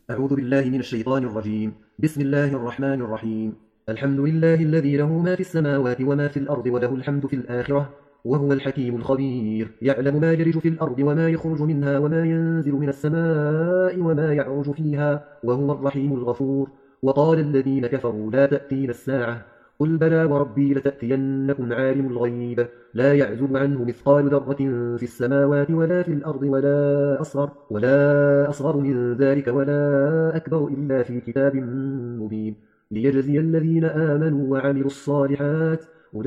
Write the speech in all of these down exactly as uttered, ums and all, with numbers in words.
أعوذ بالله من الشيطان الرجيم. بسم الله الرحمن الرحيم. الحمد لله الذي له ما في السماوات وما في الأرض وله الحمد في الآخرة وهو الحكيم الخبير. يعلم ما يلج في الأرض وما يخرج منها وما ينزل من السماء وما يعرج فيها وهو الرحيم الغفور. وقال الذين كفروا لا تأتينا الساعة قل بلى وربي لتأتينكم عالم الغيب لا يعزب عنه مثقال ذرة في السماوات ولا في الأرض ولا أصغر ولا أصغر من ذلك ولا أكبر إلا في كتاب مبين ليجزي الذين آمنوا وعملوا الصالحات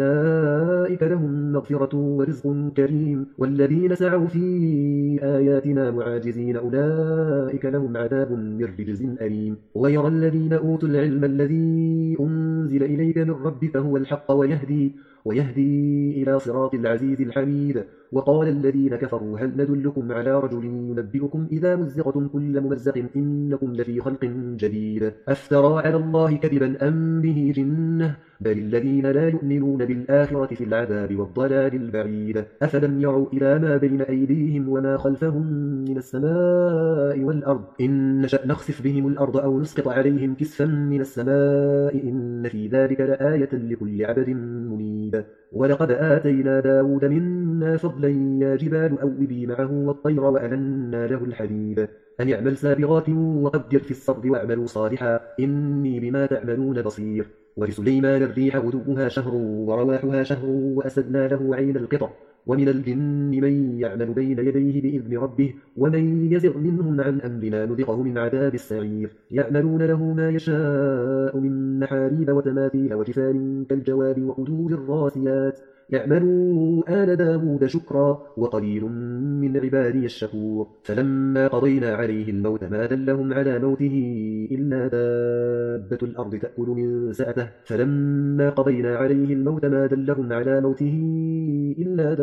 أولئك لهم مغفرة ورزق كريم والذين سعوا في آياتنا معاجزين أولئك لهم عذاب من رجز أليم. ويرى الذين أوتوا العلم الذي أنزل إليك من ربك هو الحق ويهدي ويهدي إلى صراط العزيز الحميد. وقال الذين كفروا هل ندلكم على رجل ينبئكم إذا مزقتم كل ممزق إنكم لفي خلق جديد أفترى على الله كذبا أم به جنة بل الذين لا يؤمنون بالآخرة في العذاب والضلال البعيد. أفلم يروا إلى ما بين أيديهم وما خلفهم من السماء والأرض إن نشأ نخسف بهم الأرض أو نسقط عليهم كسفا من السماء إن في ذلك لآية لكل عبد منيب. ولقد آتينا داود منا فضلا يا جبال أوبي معه والطير وألنا له الحديد أن يعمل سابغات وقدر في السرد واعملوا صالحا إني بما تعملون بصير. ولسليمان الريح غدوها شهر ورواحها شهر وأسدنا له عين القطر ومن الجن من يعمل بين يديه بإذن ربه ومن يزغ منهم عن أمرنا نذقه من عذاب السعير. يعملون له ما يشاء من محاريب وتماثيل وجفان كالجواب وقدور الراسيات يعملوا آل داود شكرا وقليل من عبادي الشكور. فلما قضينا عليه الموت ما دلهم على موته إلا دابة الأرض تأكل من سأته فلما قضينا عليه الموت ما دلهم على موته إلا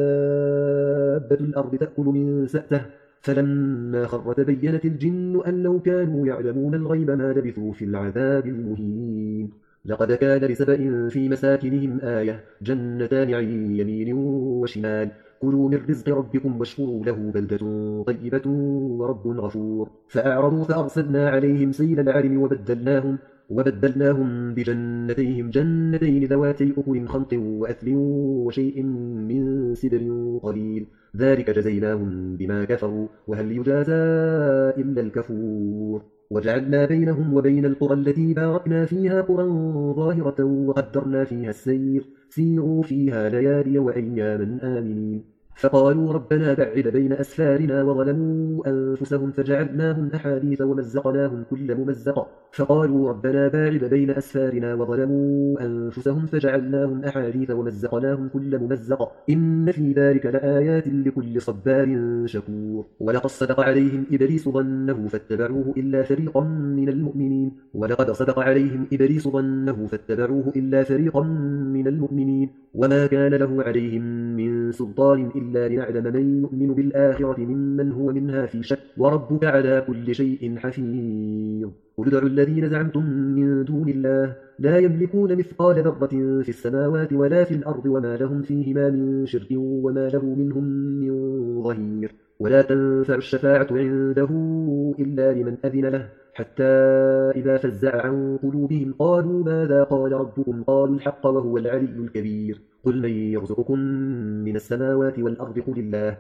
دابة الأرض تأكل من سأته فلما خر تبينت الجن أن لو كانوا يعلمون الغيب ما لبثوا في العذاب المهين. لقد كان لسبأ في مساكنهم آية جنتان عن يمين وشمال كلوا من رزق ربكم واشكروا له بلدة طيبة ورب غفور. فأعرضوا فأرسلنا عليهم سيل العرم وبدلناهم وبدلناهم بجنتيهم جنتين ذواتي أكل خمط وأثل وشيء من سدر قليل ذلك جزيناهم بما كفروا وهل يجازى إلا الكفور. وجعلنا بينهم وبين القرى التي باركنا فيها قرى ظاهرة وقدرنا فيها السير سيروا فيها ليالي وأياما آمنين. فقالوا ربنا بعد بين أسفارنا وظلموا أنفسهم فجعلناهم أحاديث ومزقناهم كل ممزق فقالوا ربنا باعد بين أسفارنا وظلموا أنفسهم فجعلناهم أحاديث ومزقناهم كل ممزق إن في ذلك لآيات لكل صبار شكور. ولقد صدق عليهم إبليس ظنه فاتبعوه إلا فريقا من المؤمنين ولقد صدق عليهم إبليس ظنه فاتبعوه إلا فريقا من المؤمنين وما كان له عليهم من سلطان إلا لنعلم من يؤمن بالآخرة ممن هو منها في شك وربك على كل شيء حفيظ. قل ادعوا الذين زعمتم من دون الله لا يملكون مثقال ذرة في السماوات ولا في الأرض وما لهم فيهما من شرك وما له منهم من ظهير. ولا تنفع الشفاعة عنده إلا لمن أذن له حتى إذا فزع عن قلوبهم قالوا ماذا قال ربكم قالوا الحق وهو العلي الكبير. قل من يرزقكم من السماوات والأرض قل الله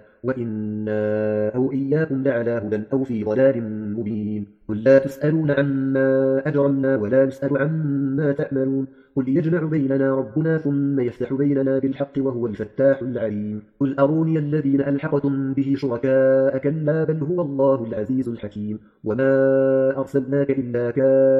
وإنا أو إياكم لعلى هدى أو في ضلال مبين. قل لا تسألون عما أجرمنا ولا نسأل عما تعملون قل يجمع بيننا ربنا ثم يفتح بيننا بالحق وهو الفتاح العليم. قل أروني الذين ألحقتم به شركاء كلا بل هو الله العزيز الحكيم. وما أرسلناك إلا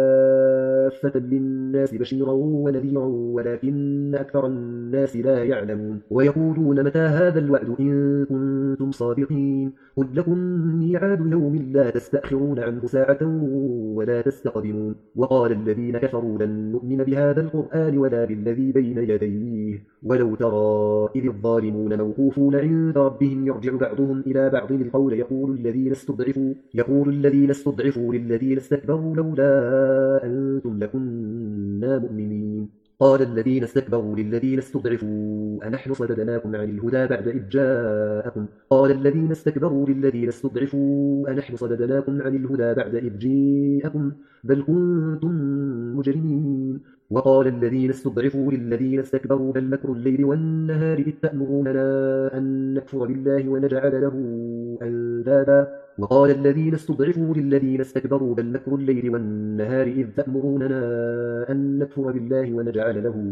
كافة للناس بشيرا ونذيرا ولكن أكثر الناس لا يعلمون. ويقولون متى هذا الوعد إن كنتم صادقين قل لكم ميعاد يوم لا تستأخرون عنه ساعة ولا تستقدمون. وقال الذين كفروا لن نؤمن بهذا القرآن ولا بالذي بين يديه ولو ترى إذ الظالمون موقوفون عند ربهم يرجع بعضهم إلى بعض القول يقول الذين استضعفوا يقول الذين استضعفوا للذين استكبروا لولا أنتم لكنا مؤمنين. قال الذين استكبروا للذين استضعفوا أنحن صددناكم عن الهدى بعد إذ جاءكم قال الذين استكبروا للذين استضعفوا أنحن صددناكم عن الهدى بعد إذ جاءكم بل كنتم مجرمين وقال الذين استضعفوا للذين استكبروا بل مكر الليل والنهار إذ تأمروننا أن نكفر بالله ونجعل له أندادا وقال الذين استضعفوا للذين استكبروا بل مكر الليل والنهار إذ تأمروننا أن نكفر بالله ونجعل له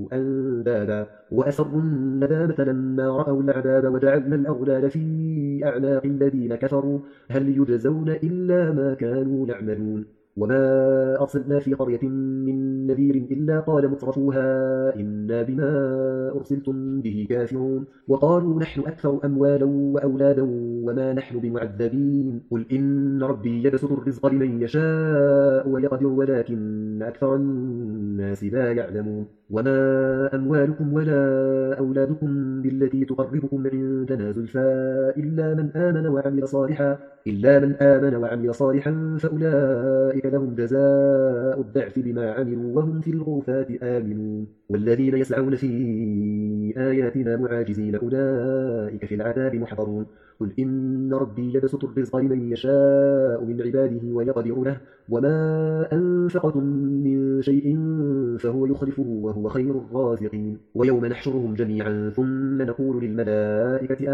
أندادا وأسروا الندامة لما رأوا العذاب وجعلنا الأغلال في أعناق الذين كفروا هل يجزون إلا ما كانوا يعملون وما أرسلنا في قرية من نذير إلا قال مترفوها إنا بما أرسلتم به كافرون وقالوا نحن أكثر أموالا وأولادا وما نحن بمعذبين قل إن ربي يبسط الرزق لمن يشاء ويقدر ولكن أكثر الناس لا يعلمون وما أموالكم ولا أولادكم بالتي تقربكم عندنا زلفى إلا من آمن وعمل صالحا إلا من آمن وعمل صالحا فأولئك لهم جزاء الضعف بما عملوا وهم في الغرفات آمنون والذين يسعون في آياتنا معاجزين أولئك في العذاب محضرون قل إن ربي يبسط الرزق لمن يشاء من عباده ويقدر له وما أنفقتم من شيء فهو يخلفه وهو خير الرازقين ويوم نحشرهم جميعا ثم نقول للملائكة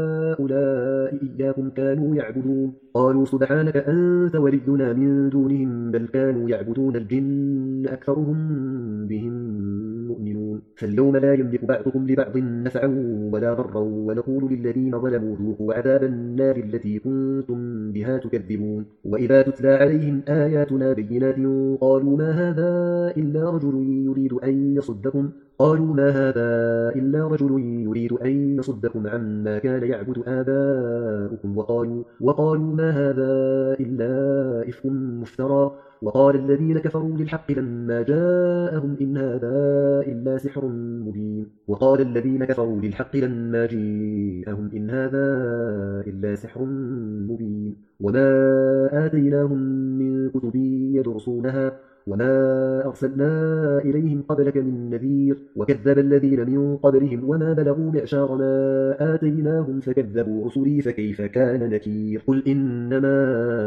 أهؤلاء إياكم كانوا يعبدون قالوا سبحانك أنت ولينا من دونهم بل كانوا يعبدون الجن أكثرهم بهم مؤمنون فاليوم لا يملك بعضكم لبعض نفعا ولا ضرا ونقول للذين ظلموا ذوقوا عذاب النار التي كنتم بها تكذبون وإذا تتلى عليهم آياتنا بينات قالوا ما هذا إلا رجل يريد أن يصدكم قالوا ما هذا إلا رجل يريد أن يصدكم عما كان يعبد آباؤكم وقالوا, وقالوا ما هذا إلا إفك مفترى وقال الذين كفروا للحق لما جاءهم إن هذا إلا سحر مبين وقال الذين كفروا للحق لما جاءهم إن هذا إلا سحر مبين وما آتيناهم من كتب يدرسونها وما أرسلنا إليهم قبلك من نذير وكذب الذين من قبلهم وما بلغوا معشار ما آتيناهم فكذبوا رسلي فكيف كان نكير قل إنما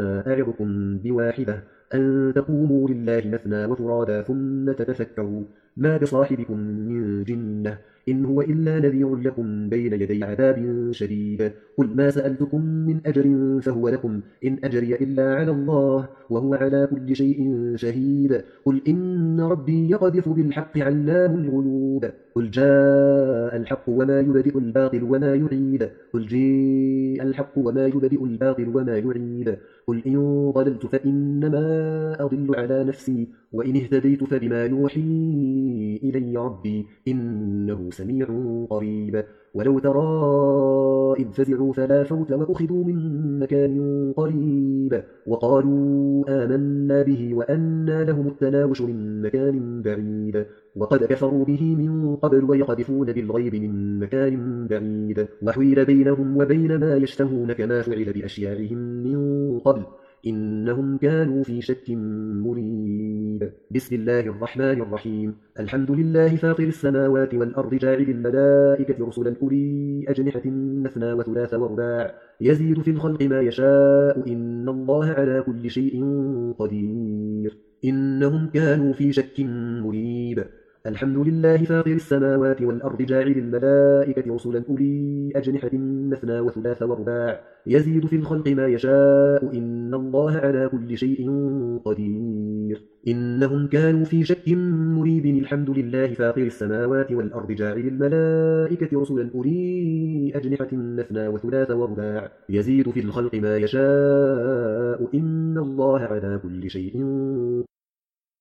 أعظكم بواحدة أن تقوموا لله مثنى وفرادا ثم تتفكروا ما بصاحبكم من جنة إن هو إلا نذير لكم بين يدي عذاب شديد قل ما سألتكم من أجر فهو لكم إن أجري إلا على الله وهو على كل شيء شهيد قل إن ربي يقذف بالحق علام الغيوب قل جاء الحق وما يبدئ الباطل وما يعيد قل جاء الحق وما يبدئ الباطل وما يعيد قل إن ضللت فإنما أضل على نفسي وإن اهتديت فبما يوحي إلي ربي إنه سميع قريب ولو ترى إذ فزعوا فلا فوت وأخذوا من مكان قريب وقالوا آمنا به وأنى لهم التناوش من مكان بعيد وقد كفروا به من قبل ويقذفون بالغيب من مكان بعيد وحيل بينهم وبين ما يشتهون كما فعل بأشياعهم من قبل إنهم كانوا في شك مريب بسم الله الرحمن الرحيم الحمد لله فاطر السماوات والأرض جاعل الملائكة رسلا أولي أجنحة مثنى وثلاث ورباع يزيد في الخلق ما يشاء إن الله على كل شيء قدير إنهم كانوا في شك مريب الحمد لله فاطر السماوات والأرض جاعل الملائكة رسلا أولي أجنحة مثنى وثلاث ورباع يزيد في الخلق ما يشاء إن الله على كل شيء قدير إنهم كانوا في شك مريب الحمد لله فاطر السماوات والأرض جاعل الملائكة رسلا أولي أجنحة مثنى وثلاث ورباع يزيد في الخلق ما يشاء إن الله على كل شيء